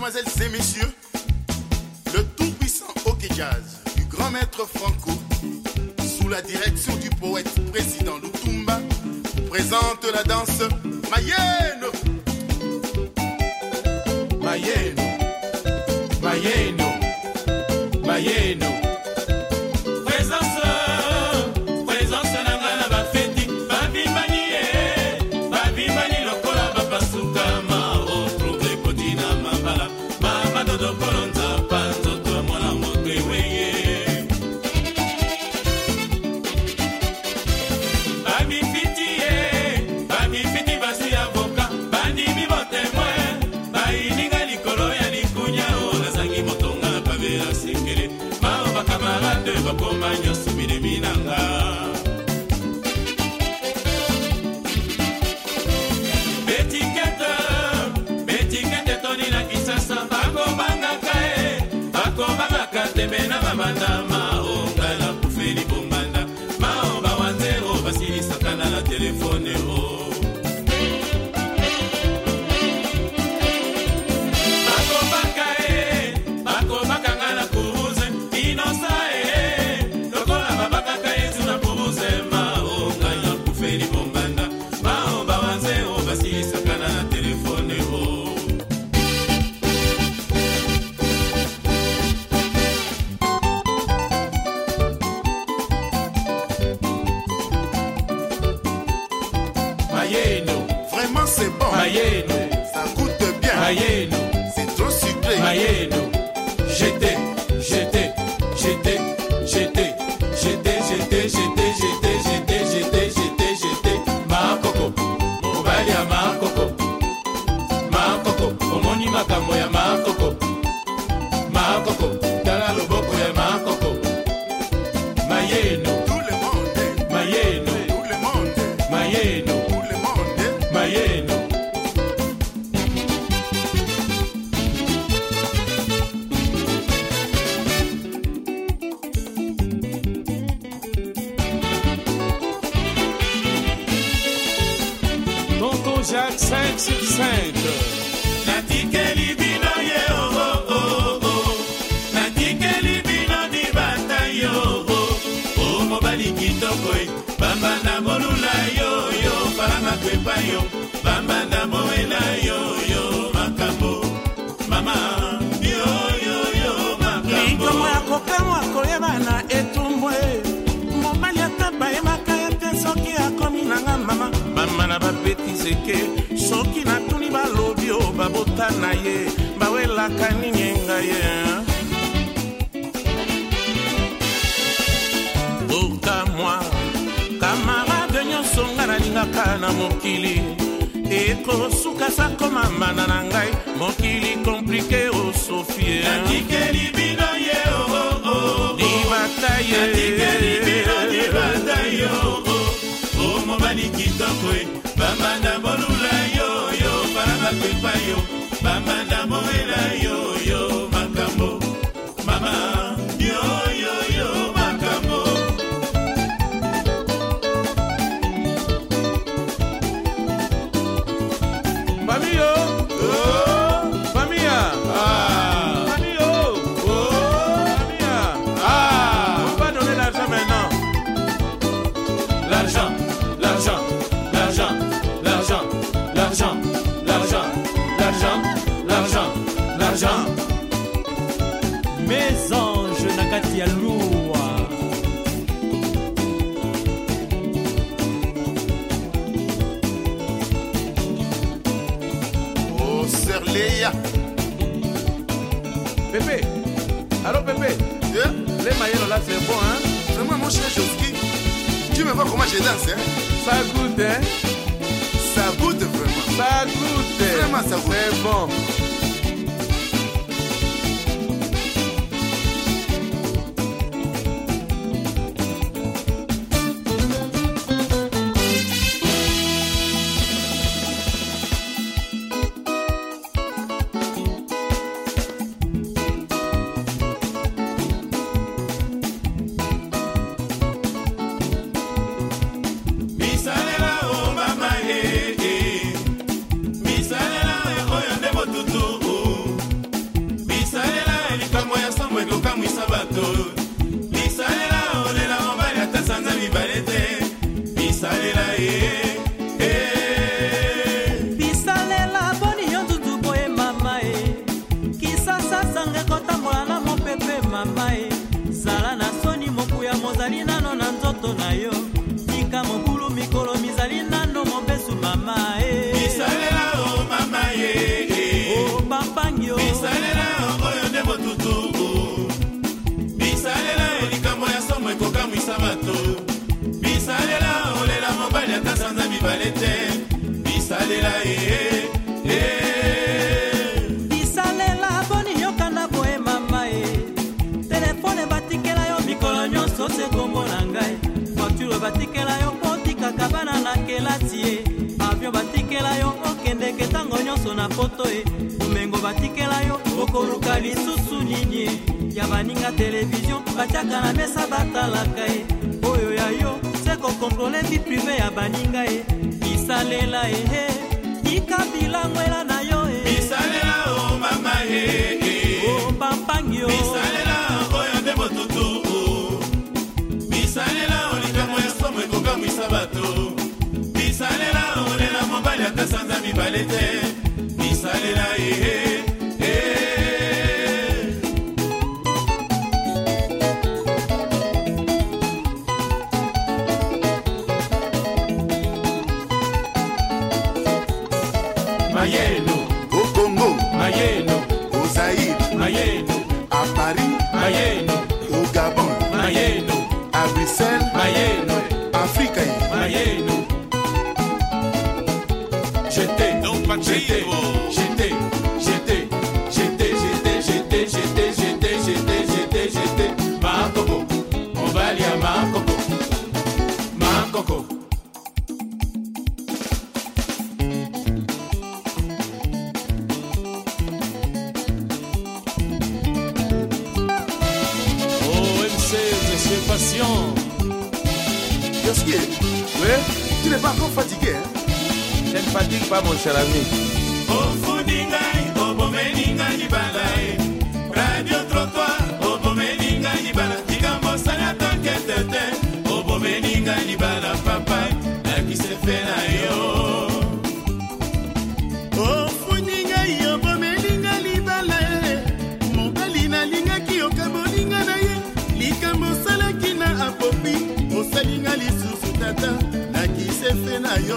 mesdemoiselles et messieurs, le tout-puissant hockey jazz du grand maître Franco, sous la direction du poète président Lutumba, présente la danse Mayeno. Mayeno, Mayeno, Mayeno. Vraiment c'est bon. Mayeno. Ça goûte bien. Mayeno. C'est trop sucré. Mayeno. J'étais. Makoko. Mobali ya makoko. Makoko. Omoni makambo ya makoko. Makoko. Tala loboko ya makoko. Mayeno. Tout le monde. Mayeno. Tout le monde. Mayeno. Mayeno. Tonton Jacques 5 sur 5. Natikeli bino ye oh oh oh oh. Natikeli bino di batayo oh. Oh mobali kitoko bambanda molula yo yo faranga kwepa yo bambanda moela yo yo makambo mama yo yo yo makambo Nikomo yako kama koyeba na etumbwe mobali ataba emaka ete soki akomi nanga mama mama na babeti zeke soki natuni balobi o babota na ye bawelaka nini ngaye oka moi camarade nyonso nga nalingaka na mokili ekosuka sakoma mana na ngai mokili komplike o sofie natikeli bino ye oh oh oh libata ye natikeli bino libata yo oh mobali kitoko bambanda molula yo yo faranga kwepa yo bambanda moela yo yo makambo mama yo yo yo makambo Famille, oh, famille, ah, famille, oh, famille, ah, on va donner l'argent maintenant. L'argent, l'argent, l'argent, l'argent, l'argent, l'argent, l'argent, l'argent, l'argent. Mes anges nakati ya luwa. Oh, sœur Léa. Pépé, allô Pépé, les maillots là c'est bon hein. Vraiment mon cher Joski, tu me vois comment je danse hein? Ça goûte hein. Ça goûte vraiment. Ça goûte. Vraiment ça goûte. C'est bon. Misalela o mama misalela oyo nde motutu mikolo mizali nano mobesu mama bisalela o mama ye o bambangio bisalela oyo nde motutu bisalela likambo ya somo ekokamwisa bato bisalela olela mobali ata sanza mibale te bisalela bisalela boni yokanda boye mama telefone batikela yo mikolo nyonso se kombo na ngai voiture batikela yo potikaka bana na kelasi ye avion batikela yo okendeke ntango nyonso na poto umengo batikela yo okoluka lisusu nini ya baninga televizio batiaka na mesa batalaka oyo ya yo se kokontrole vi prive ya baninga bisalela ikabila ngwela na yo bisalela o mama o pampangio bisalela oyo nde motutu bisalela olikambo ya somo ekokamwisa bato bisalela olela mobali ata sanza mibale te bisalela Mayeno, au Congo, Mayeno, au Zaïre, Mayeno, à Paris, Mayeno, au Gabon, Mayeno, à Bruxelles, Mayeno, Afrique. Mayeno. J'étais, Makoko, on va aller à Makoko, Makoko. Passion. Yoski, Oui? tu n'es pas encore fatigué, hein? Je ne fatigue pas, mon cher ami. Radio Trottoir, Obomeninga Nibala, Tigambo Salata Ketete, Obomeninga Nibala, papa, la qui se fait là yo. Ofuninga yo bomelinga libala mobalina linga ki okabolinga na ye likambo salaki na apopi osalinga lisusu tata na kisefe na yo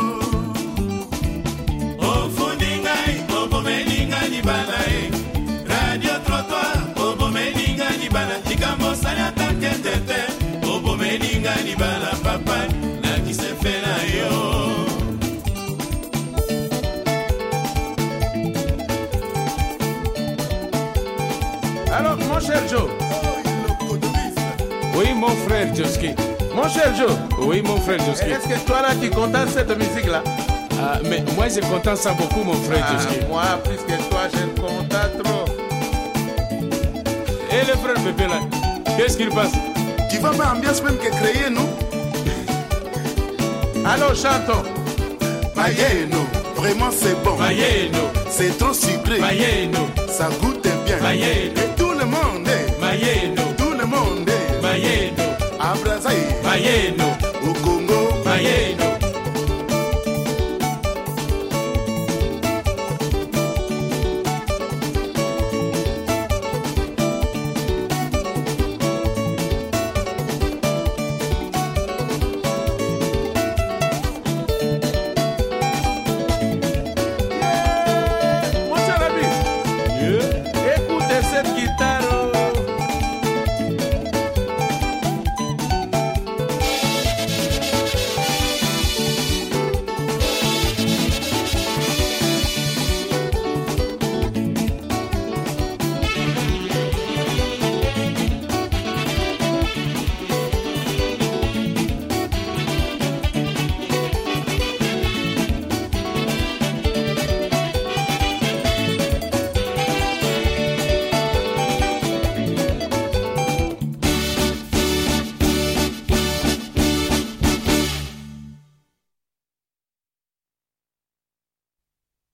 Ofuninga obomeninga libala Radio Trottoir obomeninga libala Tigambo Salata Ketete obomeninga libala papa na qui se fait là yo. Alors, mon cher Joe. Oui, mon frère Joski. Mon cher Joe. Oui, mon frère Joski. Est-ce que toi là, tu contentes cette musique-là? Ah, mais moi, je contente ça beaucoup, mon frère Joski. Moi, plus que toi, je ne contente trop. Et le frère Pépé là, qu'est-ce qu'il passe? Tu vas pas ambiance même que créer, non? Alors, chantons. Mayeno, vraiment c'est bon. Mayeno, c'est trop sucré. Mayeno, ça goûte bien. Mayeno, et tout le monde Mayeno, tout le monde Mayeno, à Brazzaville. Mayeno.